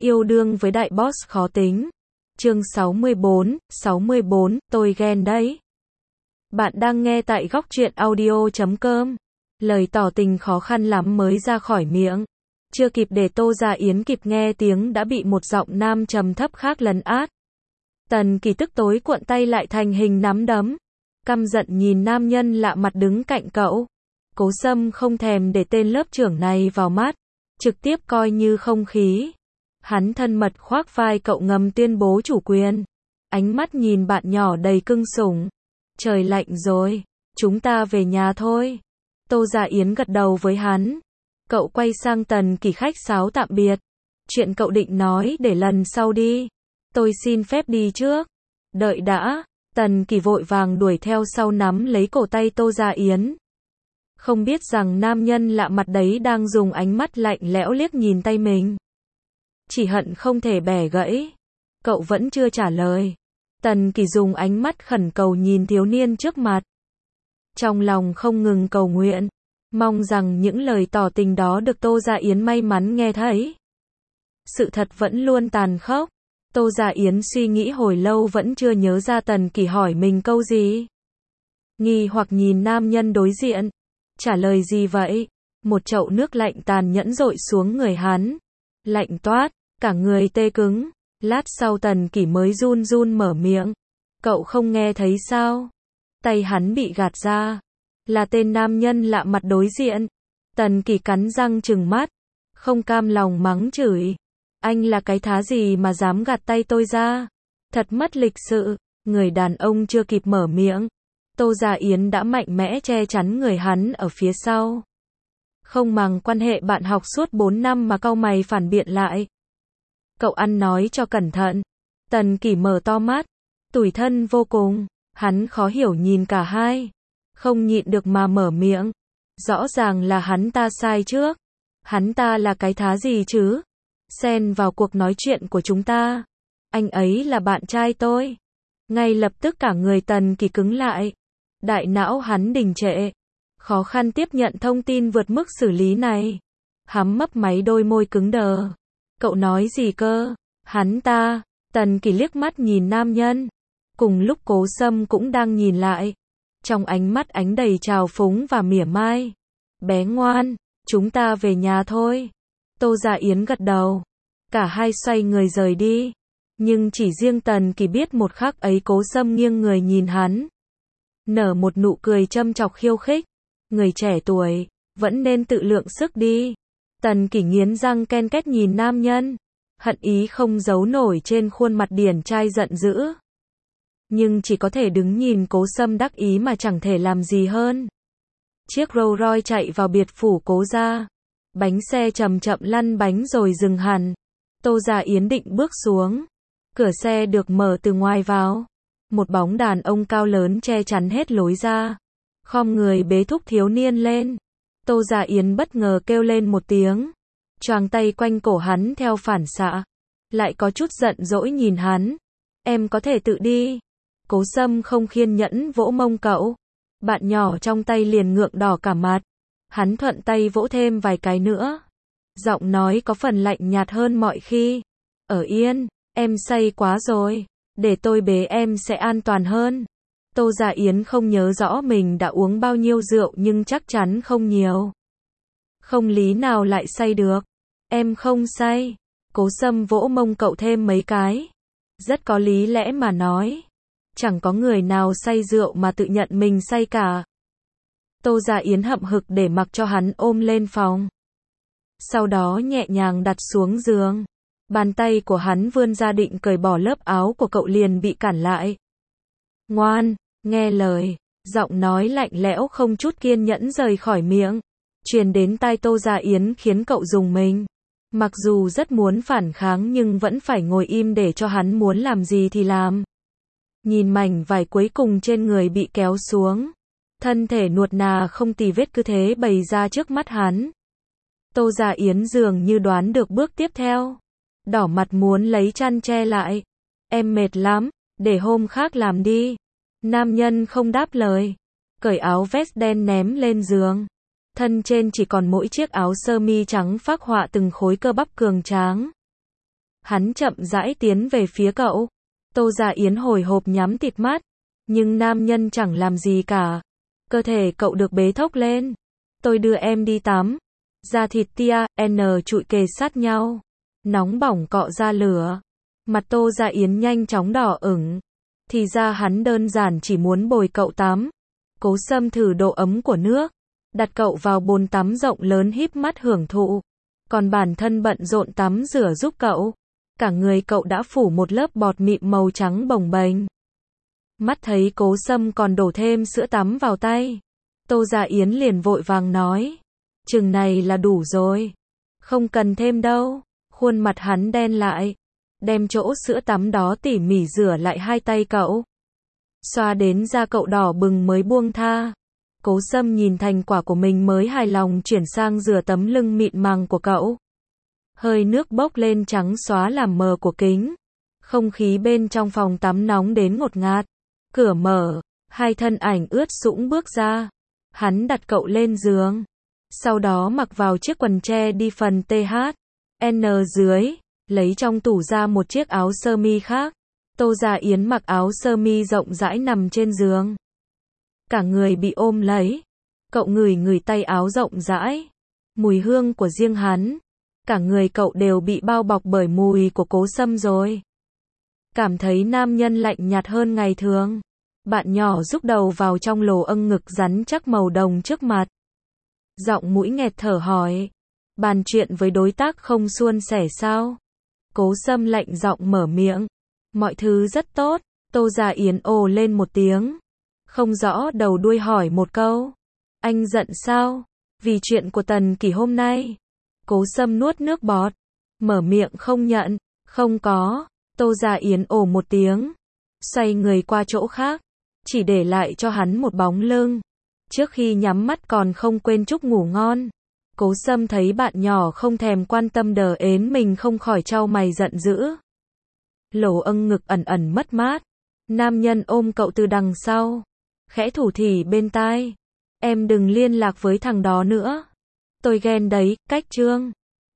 Yêu đương với đại boss khó tính. Chương 64, tôi ghen đấy. Bạn đang nghe tại góc truyện audio.com. Lời tỏ tình khó khăn lắm mới ra khỏi miệng. Chưa kịp để Tô Gia Yến kịp nghe tiếng đã bị một giọng nam trầm thấp khác lấn át. Tần Kỳ tức tối cuộn tay lại thành hình nắm đấm. Căm giận nhìn nam nhân lạ mặt đứng cạnh cậu. Cố Sâm không thèm để tên lớp trưởng này vào mắt. Trực tiếp coi như không khí. Hắn thân mật khoác vai cậu ngầm tuyên bố chủ quyền. Ánh mắt nhìn bạn nhỏ đầy cưng sủng. Trời lạnh rồi, chúng ta về nhà thôi. Tô Gia Yến gật đầu với hắn. Cậu quay sang Tần Kỳ khách sáo tạm biệt. Chuyện cậu định nói để lần sau đi. Tôi xin phép đi trước. Đợi đã. Tần Kỳ vội vàng đuổi theo sau nắm lấy cổ tay Tô Gia Yến. Không biết rằng nam nhân lạ mặt đấy đang dùng ánh mắt lạnh lẽo liếc nhìn tay mình. Chỉ hận không thể bẻ gãy. Cậu vẫn chưa trả lời. Tần Kỳ dùng ánh mắt khẩn cầu nhìn thiếu niên trước mặt. Trong lòng không ngừng cầu nguyện. Mong rằng những lời tỏ tình đó được Tô Gia Yến may mắn nghe thấy. Sự thật vẫn luôn tàn khốc. Tô Gia Yến suy nghĩ hồi lâu vẫn chưa nhớ ra Tần Kỳ hỏi mình câu gì. Nghi hoặc nhìn nam nhân đối diện. Trả lời gì vậy? Một chậu nước lạnh tàn nhẫn dội xuống người hắn. Lạnh toát, cả người tê cứng. Lát sau Tần Kỳ mới run run mở miệng. Cậu không nghe thấy sao? Tay hắn bị gạt ra. Là tên nam nhân lạ mặt đối diện. Tần Kỳ cắn răng trừng mắt. Không cam lòng mắng chửi. Anh là cái thá gì mà dám gạt tay tôi ra? Thật mất lịch sự. Người đàn ông chưa kịp mở miệng. Tô Gia Yến đã mạnh mẽ che chắn người hắn ở phía sau. Không màng quan hệ bạn học suốt 4 năm mà cau mày phản biện lại. Cậu ăn nói cho cẩn thận. Tần Kỳ mở to mắt. Tủi thân vô cùng. Hắn khó hiểu nhìn cả hai. Không nhịn được mà mở miệng. Rõ ràng là hắn ta sai trước. Hắn ta là cái thá gì chứ? Xen vào cuộc nói chuyện của chúng ta. Anh ấy là bạn trai tôi. Ngay lập tức cả người Tần Kỳ cứng lại. Đại não hắn đình trệ. Khó khăn tiếp nhận thông tin vượt mức xử lý này. Hắn mấp máy đôi môi cứng đờ. Cậu nói gì cơ? Hắn ta. Tần Kỳ liếc mắt nhìn nam nhân. Cùng lúc Cố Sâm cũng đang nhìn lại. Trong ánh mắt ánh đầy trào phúng và mỉa mai. Bé ngoan, chúng ta về nhà thôi. Tô Gia Yến gật đầu. Cả hai xoay người rời đi. Nhưng chỉ riêng Tần Kỳ biết một khắc ấy Cố Sâm nghiêng người nhìn hắn. Nở một nụ cười châm chọc khiêu khích. Người trẻ tuổi, vẫn nên tự lượng sức đi. Tần Kỳ nghiến răng ken két nhìn nam nhân. Hận ý không giấu nổi trên khuôn mặt điển trai giận dữ. Nhưng chỉ có thể đứng nhìn Cố Sâm đắc ý mà chẳng thể làm gì hơn. Chiếc Rolls Royce chạy vào biệt phủ Cố gia. Bánh xe chậm chậm lăn bánh rồi dừng hẳn. Tô Gia Yến định bước xuống. Cửa xe được mở từ ngoài vào. Một bóng đàn ông cao lớn che chắn hết lối ra. Khom người bế thúc thiếu niên lên. Tô Gia Yến bất ngờ kêu lên một tiếng. Choàng tay quanh cổ hắn theo phản xạ. Lại có chút giận dỗi nhìn hắn. Em có thể tự đi. Cố Sâm không kiên nhẫn vỗ mông cậu. Bạn nhỏ trong tay liền ngượng đỏ cả mặt. Hắn thuận tay vỗ thêm vài cái nữa. Giọng nói có phần lạnh nhạt hơn mọi khi. Ở yên, em say quá rồi. Để tôi bế em sẽ an toàn hơn. Tô Gia Yến không nhớ rõ mình đã uống bao nhiêu rượu nhưng chắc chắn không nhiều. Không lý nào lại say được. Em không say. Cố Sâm vỗ mông cậu thêm mấy cái. Rất có lý lẽ mà nói. Chẳng có người nào say rượu mà tự nhận mình say cả. Tô Gia Yến hậm hực để mặc cho hắn ôm lên phòng. Sau đó nhẹ nhàng đặt xuống giường. Bàn tay của hắn vươn ra định cởi bỏ lớp áo của cậu liền bị cản lại. Ngoan, nghe lời. Giọng nói lạnh lẽo không chút kiên nhẫn rời khỏi miệng. Truyền đến tai Tô Gia Yến khiến cậu rùng mình. Mặc dù rất muốn phản kháng nhưng vẫn phải ngồi im để cho hắn muốn làm gì thì làm. Nhìn mảnh vải cuối cùng trên người bị kéo xuống. Thân thể nuột nà không tì vết cứ thế bày ra trước mắt hắn. Tô Gia Yến dường như đoán được bước tiếp theo. Đỏ mặt muốn lấy chăn che lại. Em mệt lắm, để hôm khác làm đi. Nam nhân không đáp lời. Cởi áo vest đen ném lên giường. Thân trên chỉ còn mỗi chiếc áo sơ mi trắng phác họa từng khối cơ bắp cường tráng. Hắn chậm rãi tiến về phía cậu. Tô Gia Yến hồi hộp nhắm tịt mắt. Nhưng nam nhân chẳng làm gì cả. Cơ thể cậu được bế thốc lên. Tôi đưa em đi tắm. Da thịt tia, trụi kề sát nhau. Nóng bỏng cọ ra lửa. Mặt Tô Gia Yến nhanh chóng đỏ ửng. Thì ra hắn đơn giản chỉ muốn bồi cậu tắm. Cố Sâm thử độ ấm của nước. Đặt cậu vào bồn tắm rộng lớn híp mắt hưởng thụ. Còn bản thân bận rộn tắm rửa giúp cậu. Cả người cậu đã phủ một lớp bọt mịn màu trắng bồng bềnh. Mắt thấy Cố Sâm còn đổ thêm sữa tắm vào tay. Tô Gia Yến liền vội vàng nói. Chừng này là đủ rồi. Không cần thêm đâu. Khuôn mặt hắn đen lại. Đem chỗ sữa tắm đó tỉ mỉ rửa lại hai tay cậu. Xoa đến da cậu đỏ bừng mới buông tha. Cố Sâm nhìn thành quả của mình mới hài lòng chuyển sang rửa tấm lưng mịn màng của cậu. Hơi nước bốc lên trắng xóa làm mờ của kính. Không khí bên trong phòng tắm nóng đến ngột ngạt. Cửa mở, hai thân ảnh ướt sũng bước ra. Hắn đặt cậu lên giường. Sau đó mặc vào chiếc quần tre đi phần THN dưới. Lấy trong tủ ra một chiếc áo sơ mi khác. Tô Gia Yến mặc áo sơ mi rộng rãi nằm trên giường. Cả người bị ôm lấy. Cậu ngửi tay áo rộng rãi. Mùi hương của riêng hắn. Cả người cậu đều bị bao bọc bởi mùi của Cố Sâm rồi. Cảm thấy nam nhân lạnh nhạt hơn ngày thường. Bạn nhỏ rúc đầu vào trong lồ âng ngực rắn chắc màu đồng trước mặt. Giọng mũi nghẹt thở hỏi. Bàn chuyện với đối tác không suôn sẻ sao? Cố Sâm lạnh giọng mở miệng. Mọi thứ rất tốt. Tô Gia Yến ồ lên một tiếng. Không rõ đầu đuôi hỏi một câu. Anh giận sao? Vì chuyện của Tần Kỷ hôm nay. Cố Sâm nuốt nước bọt. Mở miệng không nhận. Không có. Tô Gia Yến ồ một tiếng. Xoay người qua chỗ khác. Chỉ để lại cho hắn một bóng lưng. Trước khi nhắm mắt còn không quên chúc ngủ ngon. Cố Sâm thấy bạn nhỏ không thèm quan tâm đờ ến mình không khỏi chau mày giận dữ. Lỗ âng ngực ẩn ẩn mất mát. Nam nhân ôm cậu từ đằng sau. Khẽ thủ thỉ bên tai. Em đừng liên lạc với thằng đó nữa. Tôi ghen đấy, cách chương.